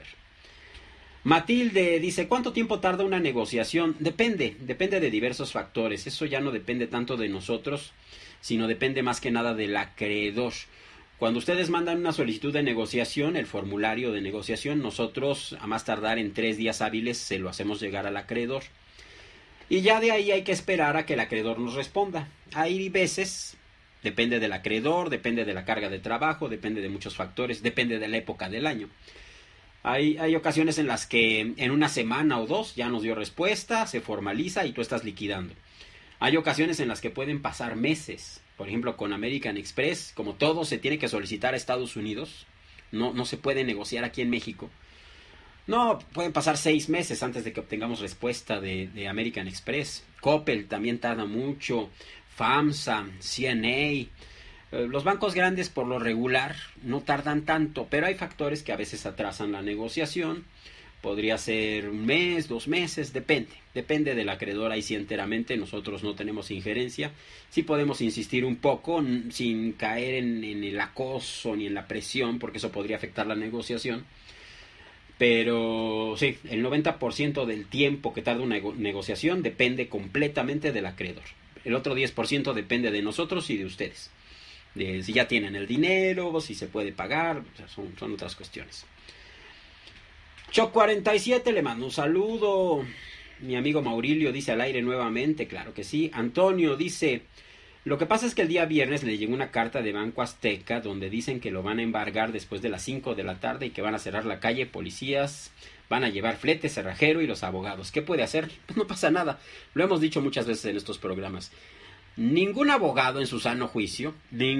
Matilde dice, ¿cuánto tiempo tarda una negociación? Depende de diversos factores. Eso ya no depende tanto de nosotros, sino depende más que nada del acreedor. Cuando ustedes mandan una solicitud de negociación, el formulario de negociación, nosotros a más tardar en 3 días hábiles se lo hacemos llegar al acreedor. Y ya de ahí hay que esperar a que el acreedor nos responda. Hay veces, depende del acreedor, depende de la carga de trabajo, depende de muchos factores, depende de la época del año. Hay ocasiones en las que en una semana o 2 ya nos dio respuesta, se formaliza y tú estás liquidando. Hay ocasiones en las que pueden pasar meses. Por ejemplo, con American Express, como todo se tiene que solicitar a Estados Unidos, no se puede negociar aquí en México. No, pueden pasar 6 meses antes de que obtengamos respuesta de American Express. Coppel también tarda mucho, FAMSA, CNA. Los bancos grandes por lo regular no tardan tanto, pero hay factores que a veces atrasan la negociación. Podría ser 1 mes, 2 meses, depende del acreedor. Ahí sí enteramente nosotros no tenemos injerencia. Sí podemos insistir un poco sin caer en el acoso ni en la presión, porque eso podría afectar la negociación. Pero sí, el 90% del tiempo que tarda una negociación depende completamente del acreedor. El otro 10% depende de nosotros y de ustedes. De si ya tienen el dinero, si se puede pagar, o sea, son otras cuestiones. Choc47 le mando un saludo. Mi amigo Maurilio dice al aire nuevamente, claro que sí. Antonio dice, lo que pasa es que el día viernes le llegó una carta de Banco Azteca donde dicen que lo van a embargar después de las 5 de la tarde y que van a cerrar la calle, policías, van a llevar flete, cerrajero y los abogados. ¿Qué puede hacer? Pues no pasa nada. Lo hemos dicho muchas veces en estos programas. Ningún abogado en su sano juicio le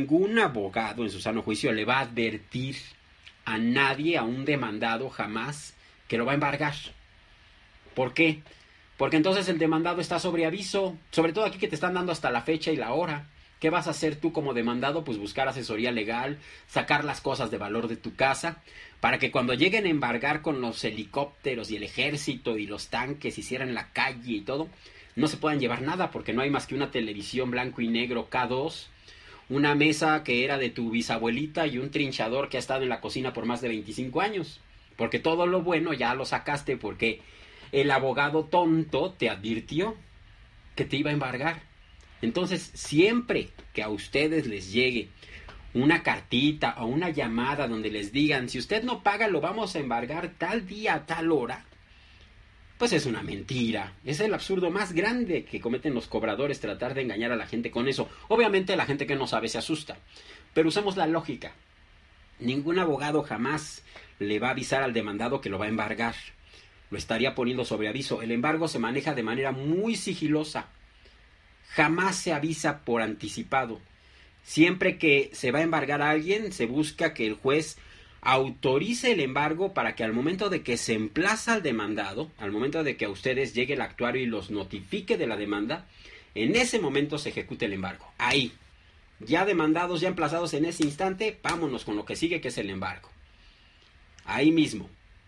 va a advertir a nadie, a un demandado jamás, que lo va a embargar. ¿Por qué? Porque entonces el demandado está sobre aviso, sobre todo aquí que te están dando hasta la fecha y la hora. ¿Qué vas a hacer tú como demandado? Pues buscar asesoría legal, sacar las cosas de valor de tu casa, para que cuando lleguen a embargar con los helicópteros y el ejército y los tanques y cierren la calle y todo, no se puedan llevar nada, porque no hay más que una televisión blanco y negro K2, una mesa que era de tu bisabuelita y un trinchador que ha estado en la cocina por más de 25 años. Porque todo lo bueno ya lo sacaste porque el abogado tonto te advirtió que te iba a embargar. Entonces, siempre que a ustedes les llegue una cartita o una llamada donde les digan, si usted no paga, lo vamos a embargar tal día a tal hora, pues es una mentira. Es el absurdo más grande que cometen los cobradores, tratar de engañar a la gente con eso. Obviamente la gente que no sabe se asusta, pero usemos la lógica. Ningún abogado jamás le va a avisar al demandado que lo va a embargar. Lo estaría poniendo sobre aviso. El embargo se maneja de manera muy sigilosa. Jamás se avisa por anticipado. Siempre que se va a embargar a alguien, se busca que el juez autorice el embargo para que al momento de que se emplaza al demandado, al momento de que a ustedes llegue el actuario y los notifique de la demanda, en ese momento se ejecute el embargo. Ahí, ya demandados, ya emplazados en ese instante, vámonos con lo que sigue, que es el embargo. Ahí mismo.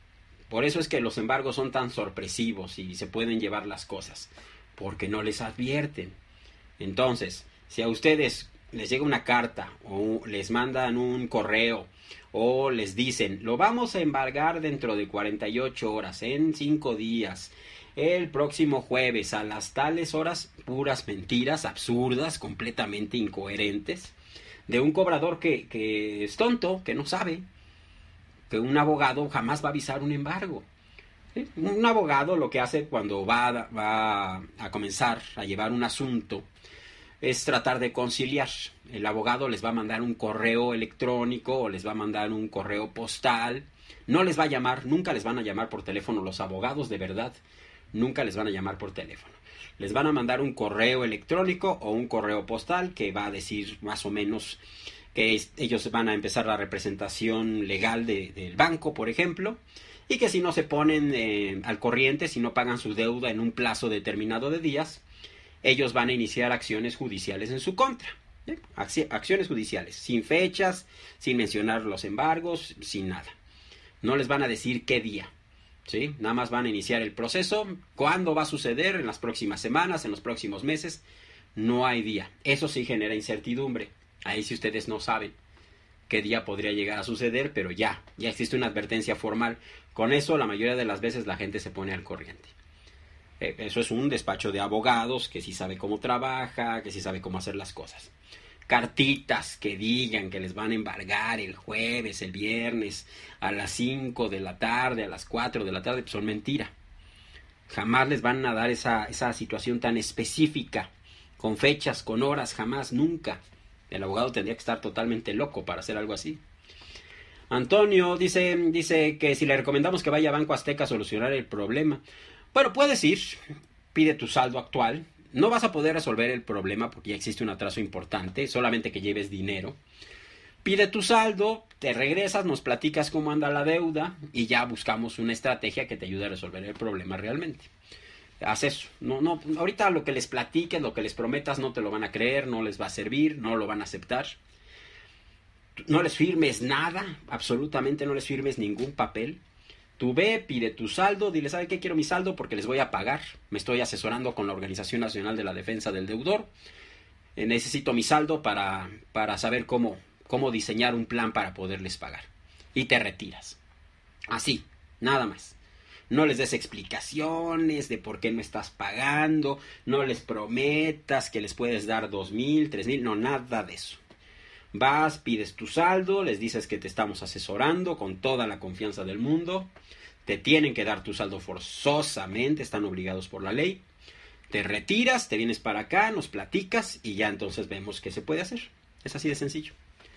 Por eso es que los embargos son tan sorpresivos y se pueden llevar las cosas, porque no les advierten. Entonces, si a ustedes les llega una carta o les mandan un correo o les dicen, lo vamos a embargar dentro de 48 horas, en 5 días, el próximo jueves a las tales horas, puras mentiras absurdas, completamente incoherentes, de un cobrador que es tonto, que no sabe, que un abogado jamás va a avisar un embargo. ¿Sí? Un abogado lo que hace cuando va a comenzar a llevar un asunto es tratar de conciliar. El abogado les va a mandar un correo electrónico o les va a mandar un correo postal. No les va a llamar, nunca les van a llamar por teléfono. Los abogados de verdad nunca les van a llamar por teléfono. Les van a mandar un correo electrónico o un correo postal que va a decir más o menos que ellos van a empezar la representación legal del banco, por ejemplo, y que si no se ponen al corriente, si no pagan su deuda en un plazo determinado de días, ellos van a iniciar acciones judiciales en su contra. Acciones judiciales, sin fechas, sin mencionar los embargos, sin nada. No les van a decir qué día, ¿sí? Nada más van a iniciar el proceso. ¿Cuándo va a suceder? En las próximas semanas, en los próximos meses. No hay día. Eso sí genera incertidumbre. Ahí sí ustedes no saben qué día podría llegar a suceder, pero ya existe una advertencia formal. Con eso la mayoría de las veces la gente se pone al corriente. Eso es un despacho de abogados que sí sabe cómo trabaja, que sí sabe cómo hacer las cosas. Cartitas que digan que les van a embargar el jueves, el viernes, a las 5 de la tarde, a las 4 de la tarde, pues son mentira. Jamás les van a dar esa situación tan específica, con fechas, con horas, jamás, nunca. El abogado tendría que estar totalmente loco para hacer algo así. Antonio dice que si le recomendamos que vaya a Banco Azteca a solucionar el problema. Bueno, puedes ir, pide tu saldo actual. No vas a poder resolver el problema porque ya existe un atraso importante, solamente que lleves dinero. Pide tu saldo, te regresas, nos platicas cómo anda la deuda y ya buscamos una estrategia que te ayude a resolver el problema realmente. Haz eso. No, ahorita lo que les platiques, lo que les prometas no te lo van a creer, no les va a servir, no lo van a aceptar. No les firmes nada, absolutamente no les firmes ningún papel. Tú ve, pide tu saldo, dile, ¿sabe qué? Quiero mi saldo porque les voy a pagar. Me estoy asesorando con la Organización Nacional de la Defensa del Deudor. Necesito mi saldo para saber cómo diseñar un plan para poderles pagar. Y te retiras. Así, nada más. No les des explicaciones de por qué no estás pagando. No les prometas que les puedes dar 2,000, 3,000. No, nada de eso. Vas, pides tu saldo, les dices que te estamos asesorando con toda la confianza del mundo. Te tienen que dar tu saldo forzosamente, están obligados por la ley. Te retiras, te vienes para acá, nos platicas y ya entonces vemos qué se puede hacer. Es así de sencillo.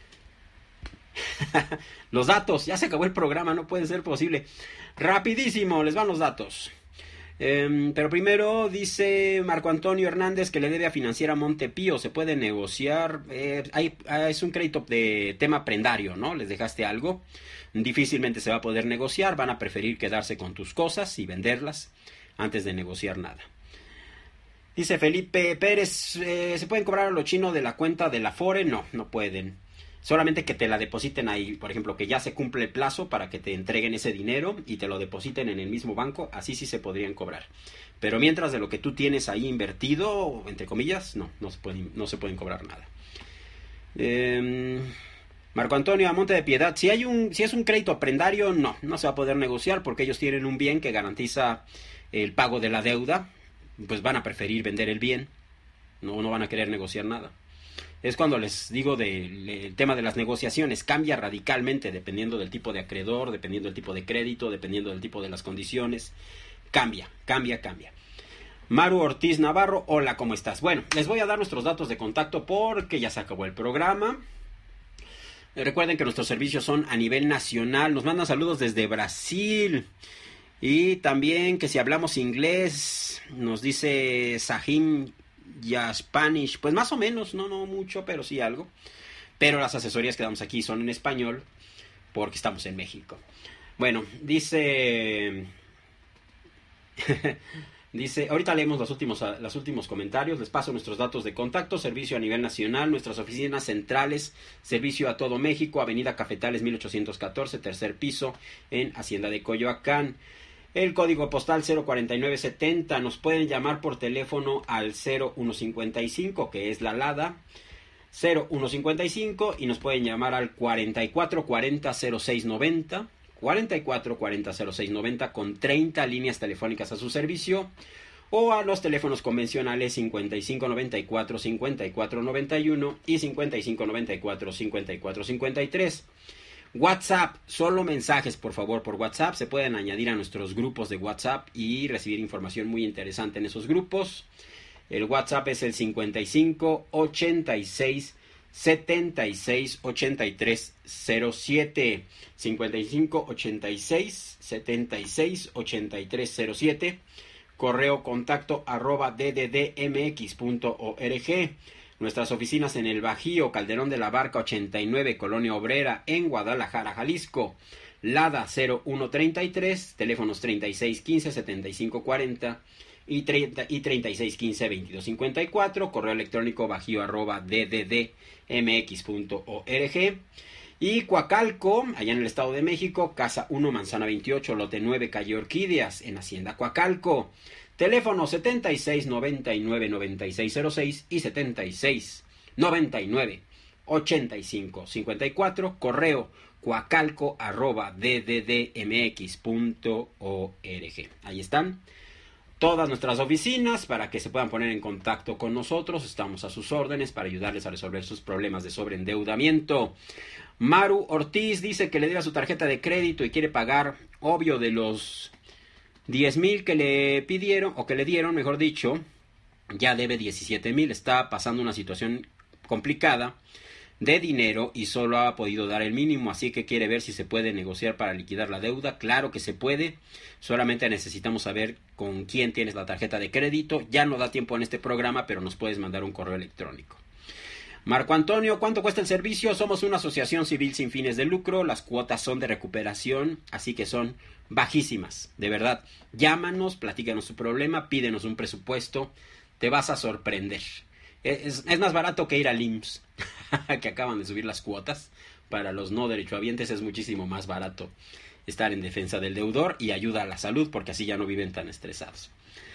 Los datos, ya se acabó el programa, no puede ser posible. Rapidísimo, les van los datos. Pero primero dice Marco Antonio Hernández que le debe a Financiera Montepío. Se puede negociar. Es un crédito de tema prendario, ¿no? Les dejaste algo. Difícilmente se va a poder negociar. Van a preferir quedarse con tus cosas y venderlas antes de negociar nada. Dice Felipe Pérez, ¿se pueden cobrar a lo chino de la cuenta de la Afore? No, no pueden. Solamente que te la depositen ahí, por ejemplo, que ya se cumple el plazo para que te entreguen ese dinero y te lo depositen en el mismo banco, así sí se podrían cobrar. Pero mientras de lo que tú tienes ahí invertido, entre comillas, no se pueden cobrar nada. Marco Antonio Amonte de Piedad, si es un crédito prendario, no se va a poder negociar porque ellos tienen un bien que garantiza el pago de la deuda, pues van a preferir vender el bien, no van a querer negociar nada. Es cuando les digo del tema de las negociaciones, cambia radicalmente dependiendo del tipo de acreedor, dependiendo del tipo de crédito, dependiendo del tipo de las condiciones. Cambia. Maru Ortiz Navarro, hola, ¿cómo estás? Bueno, les voy a dar nuestros datos de contacto porque ya se acabó el programa. Recuerden que nuestros servicios son a nivel nacional. Nos mandan saludos desde Brasil. Y también que si hablamos inglés, nos dice Sahim ya Spanish, pues más o menos, no mucho, pero sí algo. Pero las asesorías que damos aquí son en español porque estamos en México. Bueno, dice Dice, ahorita leemos los últimos comentarios, les paso nuestros datos de contacto, servicio a nivel nacional, nuestras oficinas centrales, servicio a todo México, Avenida Cafetales 1814, tercer piso, en Hacienda de Coyoacán. El código postal 04970, nos pueden llamar por teléfono al 0155, que es la LADA, 0155, y nos pueden llamar al 4440-0690, 4440-0690, con 30 líneas telefónicas a su servicio, o a los teléfonos convencionales 5594-5491 y 5594-5453. WhatsApp, solo mensajes por favor por WhatsApp, se pueden añadir a nuestros grupos de WhatsApp y recibir información muy interesante en esos grupos. El WhatsApp es el 55 86 76 83 07, 55 86 76 83 07, correo contacto @dddmx.org. Nuestras oficinas en el Bajío, Calderón de la Barca 89, Colonia Obrera, en Guadalajara, Jalisco. LADA 0133, teléfonos 3615-7540 y 3615-2254, correo electrónico bajío@dddmx.org. Y Coacalco, allá en el Estado de México, Casa 1, Manzana 28, Lote 9, Calle Orquídeas, en Hacienda Coacalco. Teléfono 76 99 9606 y 76 99 85 54, correo coacalco@dddmx.org. Ahí están todas nuestras oficinas para que se puedan poner en contacto con nosotros. Estamos a sus órdenes para ayudarles a resolver sus problemas de sobreendeudamiento. Maru Ortiz dice que le diera su tarjeta de crédito y quiere pagar, obvio, de los 10,000 que le pidieron, o que le dieron, mejor dicho, ya debe 17,000. Está pasando una situación complicada de dinero y solo ha podido dar el mínimo, así que quiere ver si se puede negociar para liquidar la deuda. Claro que se puede, solamente necesitamos saber con quién tienes la tarjeta de crédito. Ya no da tiempo en este programa, pero nos puedes mandar un correo electrónico. Marco Antonio, ¿cuánto cuesta el servicio? Somos una asociación civil sin fines de lucro, las cuotas son de recuperación, así que son bajísimas, de verdad. Llámanos, platícanos tu problema, pídenos un presupuesto, te vas a sorprender. Es más barato que ir al IMSS, que acaban de subir las cuotas. Para los no derechohabientes es muchísimo más barato estar en defensa del deudor y ayuda a la salud, porque así ya no viven tan estresados.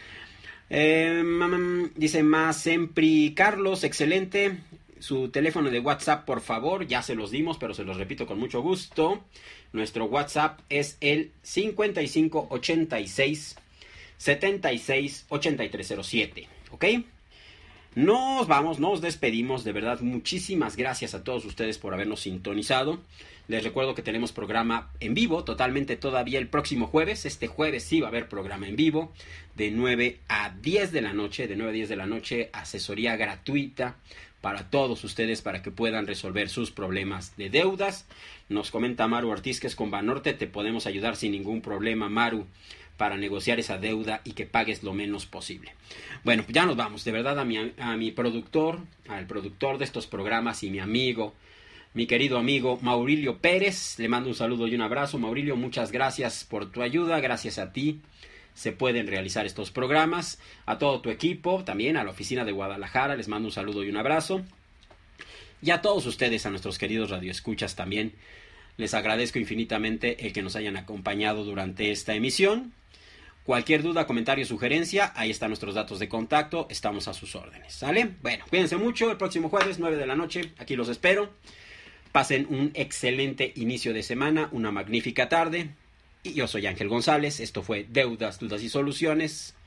Dice Masempri Carlos, excelente. Su teléfono de WhatsApp, por favor, ya se los dimos, pero se los repito con mucho gusto. Nuestro WhatsApp es el 5586 76 8307, ¿ok? Nos vamos, nos despedimos, de verdad, muchísimas gracias a todos ustedes por habernos sintonizado. Les recuerdo que tenemos programa en vivo, totalmente todavía el próximo jueves. Este jueves sí va a haber programa en vivo, de 9 a 10 de la noche, asesoría gratuita para todos ustedes, para que puedan resolver sus problemas de deudas. Nos comenta Maru Ortiz que es con Banorte, te podemos ayudar sin ningún problema, Maru, para negociar esa deuda y que pagues lo menos posible. Bueno, ya nos vamos, de verdad, a mi productor, al productor de estos programas y mi amigo, mi querido amigo Maurilio Pérez, le mando un saludo y un abrazo. Maurilio, muchas gracias por tu ayuda, gracias a ti se pueden realizar estos programas. A todo tu equipo, también a la oficina de Guadalajara, les mando un saludo y un abrazo. Y a todos ustedes, a nuestros queridos radioescuchas también, les agradezco infinitamente el que nos hayan acompañado durante esta emisión. Cualquier duda, comentario, sugerencia, ahí están nuestros datos de contacto, estamos a sus órdenes, ¿sale? Bueno, cuídense mucho, el próximo jueves, 9 de la noche, aquí los espero. Pasen un excelente inicio de semana, una magnífica tarde. Y yo soy Ángel González, esto fue Deudas, Dudas y Soluciones.